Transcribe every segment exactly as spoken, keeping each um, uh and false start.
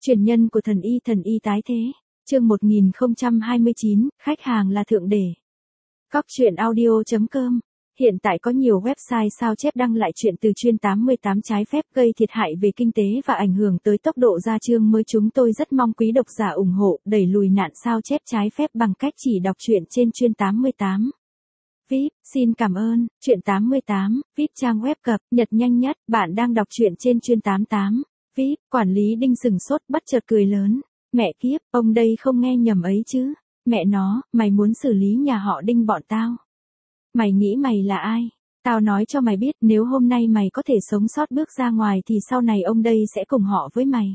Truyền nhân của thần y thần y tái thế. Chương một nghìn không trăm hai mươi chín, khách hàng là thượng đế. Cóc truyện audio chấm com. Hiện tại có nhiều website sao chép đăng lại chuyện từ chuyên tám mươi tám trái phép gây thiệt hại về kinh tế và ảnh hưởng tới tốc độ ra chương mới. Chúng tôi rất mong quý độc giả ủng hộ đẩy lùi nạn sao chép trái phép bằng cách chỉ đọc truyện trên chuyên tám mươi tám. vê i pê, xin cảm ơn. Truyện tám mươi tám, vê i pê trang web cập nhật nhanh nhất. Bạn đang đọc truyện trên chuyên tám mươi tám. vê i pê, quản lý Đinh sừng sốt bất chợt cười lớn. Mẹ kiếp, ông đây không nghe nhầm ấy chứ. Mẹ nó, mày muốn xử lý nhà họ Đinh bọn tao. Mày nghĩ mày là ai? Tao nói cho mày biết, nếu hôm nay mày có thể sống sót bước ra ngoài thì sau này ông đây sẽ cùng họ với mày.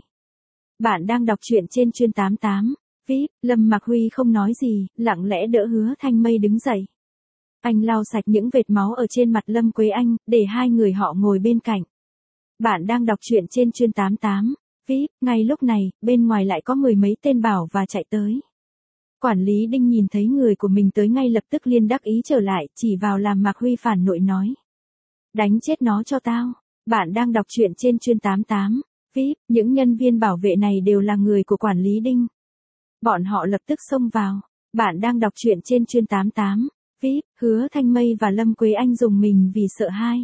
Bạn đang đọc truyện trên chuyên tám mươi tám. vê i pê, Lâm Mạc Huy không nói gì, lặng lẽ đỡ Hứa Thanh Mây đứng dậy. Anh lau sạch những vệt máu ở trên mặt Lâm Quế Anh, để hai người họ ngồi bên cạnh. Bạn đang đọc truyện trên chuyên tám mươi tám. vê i pê, ngay lúc này, bên ngoài lại có mười mấy tên bảo và chạy tới. Quản lý Đinh nhìn thấy người của mình tới ngay lập tức liên đắc ý trở lại, chỉ vào làm Mạc Huy phản nội nói. Đánh chết nó cho tao. Bạn đang đọc truyện trên chuyên tám mươi tám. vê i pê, những nhân viên bảo vệ này đều là người của quản lý Đinh. Bọn họ lập tức xông vào. Bạn đang đọc truyện trên chuyên tám mươi tám. vê i pê, Hứa Thanh Mây và Lâm Quế Anh dùng mình vì sợ hãi.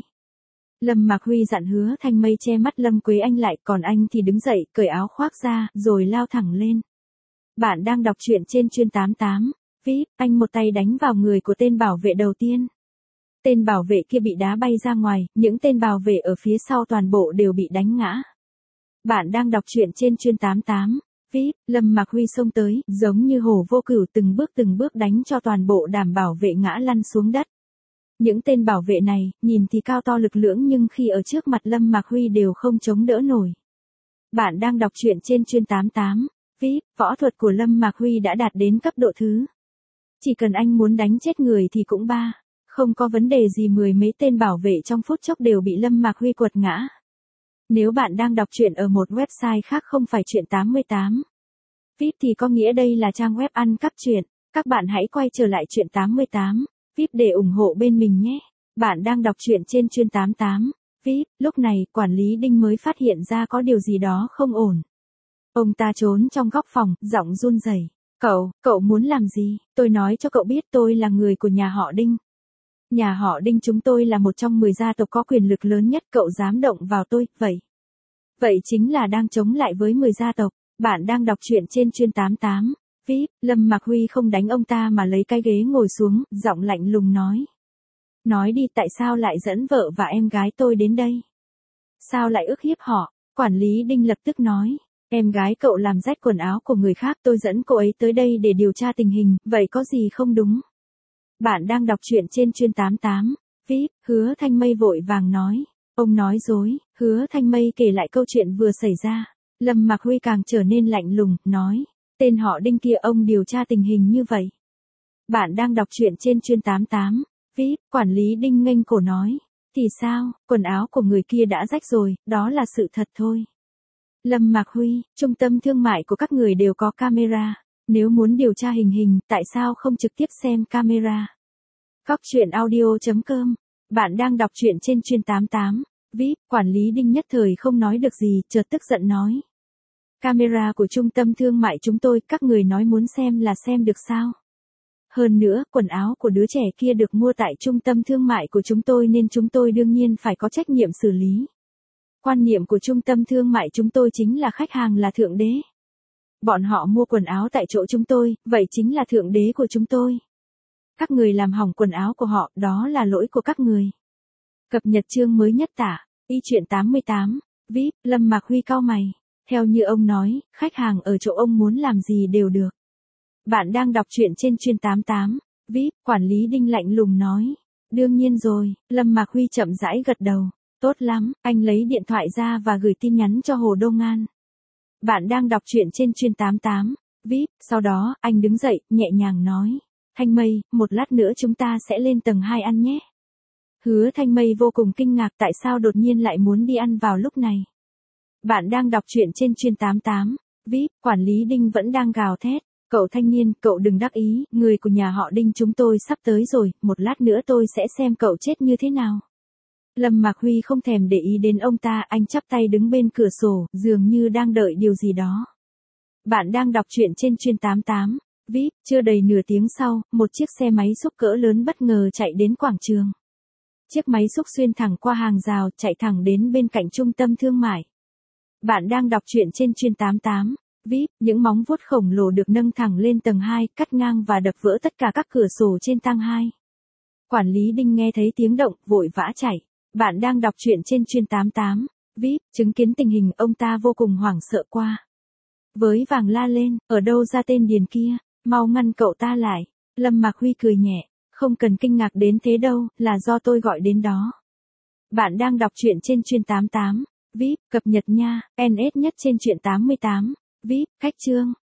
Lâm Mạc Huy dặn Hứa Thanh Mây che mắt Lâm Quế Anh lại, còn anh thì đứng dậy, cởi áo khoác ra, rồi lao thẳng lên. Bạn đang đọc truyện trên chuyên tám mươi tám. vê i pê, anh một tay đánh vào người của tên bảo vệ đầu tiên. Tên bảo vệ kia bị đá bay ra ngoài, những tên bảo vệ ở phía sau toàn bộ đều bị đánh ngã. Bạn đang đọc truyện trên chuyên tám mươi tám. vê i pê, Lâm Mạc Huy xông tới, giống như hổ vô cửu từng bước từng bước đánh cho toàn bộ đám bảo vệ ngã lăn xuống đất. Những tên bảo vệ này, nhìn thì cao to lực lưỡng nhưng khi ở trước mặt Lâm Mạc Huy đều không chống đỡ nổi. Bạn đang đọc truyện trên chuyên tám mươi tám. vê i pê, võ thuật của Lâm Mạc Huy đã đạt đến cấp độ thứ. Chỉ cần anh muốn đánh chết người thì cũng ba. Không có vấn đề gì, mười mấy tên bảo vệ trong phút chốc đều bị Lâm Mạc Huy quật ngã. Nếu bạn đang đọc truyện ở một website khác không phải truyện tám mươi tám. vê i pê thì có nghĩa đây là trang web ăn cắp truyện. Các bạn hãy quay trở lại truyện tám mươi tám. vê i pê để ủng hộ bên mình nhé. Bạn đang đọc truyện trên chuyên tám mươi tám. vê i pê, lúc này, quản lý Đinh mới phát hiện ra có điều gì đó không ổn. Ông ta trốn trong góc phòng, giọng run rẩy. Cậu, cậu muốn làm gì? Tôi nói cho cậu biết tôi là người của nhà họ Đinh. Nhà họ Đinh chúng tôi là một trong mười gia tộc có quyền lực lớn nhất, cậu dám động vào tôi, vậy. Vậy chính là đang chống lại với mười gia tộc. Bạn đang đọc truyện trên chuyên tám mươi tám. vê i pê, Lâm Mạc Huy không đánh ông ta mà lấy cái ghế ngồi xuống, giọng lạnh lùng nói. Nói đi, tại sao lại dẫn vợ và em gái tôi đến đây? Sao lại ức hiếp họ? Quản lý Đinh lập tức nói. Em gái cậu làm rách quần áo của người khác, tôi dẫn cô ấy tới đây để điều tra tình hình, vậy có gì không đúng? Bạn đang đọc truyện trên chuyên tám mươi tám. vê i pê, Hứa Thanh Mây vội vàng nói. Ông nói dối. Hứa Thanh Mây kể lại câu chuyện vừa xảy ra. Lâm Mạc Huy càng trở nên lạnh lùng, nói. Tên họ Đinh kia ông điều tra tình hình như vậy. Bạn đang đọc truyện trên chuyên tám mươi tám. vê i pê, quản lý Đinh nghênh cổ nói. Thì sao, quần áo của người kia đã rách rồi, đó là sự thật thôi. Lâm Mạc Huy, trung tâm thương mại của các người đều có camera. Nếu muốn điều tra hình hình, tại sao không trực tiếp xem camera? Cóc truyện audio chấm com. Bạn đang đọc truyện trên chuyên tám mươi tám. vê i pê, quản lý Đinh nhất thời không nói được gì, chợt tức giận nói. Camera của trung tâm thương mại chúng tôi, các người nói muốn xem là xem được sao? Hơn nữa, quần áo của đứa trẻ kia được mua tại trung tâm thương mại của chúng tôi nên chúng tôi đương nhiên phải có trách nhiệm xử lý. Quan niệm của trung tâm thương mại chúng tôi chính là khách hàng là thượng đế. Bọn họ mua quần áo tại chỗ chúng tôi, vậy chính là thượng đế của chúng tôi. Các người làm hỏng quần áo của họ, đó là lỗi của các người. Cập nhật chương mới nhất tả, y truyện tám mươi tám, vê i pê, Lâm Mạc Huy cau mày. Theo như ông nói, khách hàng ở chỗ ông muốn làm gì đều được. Bạn đang đọc truyện trên chuyên tám mươi tám, vê i pê, quản lý Đinh lạnh lùng nói. Đương nhiên rồi, Lâm Mạc Huy chậm rãi gật đầu. Tốt lắm, anh lấy điện thoại ra và gửi tin nhắn cho Hồ Đô Ngan. Bạn đang đọc truyện trên chuyên tám mươi tám, vê i pê, sau đó, anh đứng dậy, nhẹ nhàng nói. Thanh Mây, một lát nữa chúng ta sẽ lên tầng hai ăn nhé. Hứa Thanh Mây vô cùng kinh ngạc tại sao đột nhiên lại muốn đi ăn vào lúc này. Bạn đang đọc truyện trên chuyên tám mươi tám, vê i pê, quản lý Đinh vẫn đang gào thét. Cậu thanh niên, cậu đừng đắc ý, người của nhà họ Đinh chúng tôi sắp tới rồi, một lát nữa tôi sẽ xem cậu chết như thế nào. Lâm Mạc Huy không thèm để ý đến ông ta, anh chắp tay đứng bên cửa sổ, dường như đang đợi điều gì đó. Bạn đang đọc truyện trên chuyên tám tám. vê i pê, chưa đầy nửa tiếng sau, một chiếc xe máy xúc cỡ lớn bất ngờ chạy đến quảng trường. Chiếc máy xúc xuyên thẳng qua hàng rào, chạy thẳng đến bên cạnh trung tâm thương mại. Bạn đang đọc truyện trên chuyên tám tám. vê i pê, những móng vuốt khổng lồ được nâng thẳng lên tầng hai, cắt ngang và đập vỡ tất cả các cửa sổ trên tầng hai. Quản lý Đinh nghe thấy tiếng động, vội vã chạy. Bạn đang đọc truyện trên chuyên tám tám. vê i pê, chứng kiến tình hình, ông ta vô cùng hoảng sợ qua. Với vàng la lên, ở đâu ra tên điền kia, mau ngăn cậu ta lại. Lâm Mạc Huy cười nhẹ, không cần kinh ngạc đến thế đâu, là do tôi gọi đến đó. Bạn đang đọc truyện trên chuyên tám tám. vê i pê, cập nhật nha, en ét nhất trên truyện tám mươi tám. vê i pê, khách chương.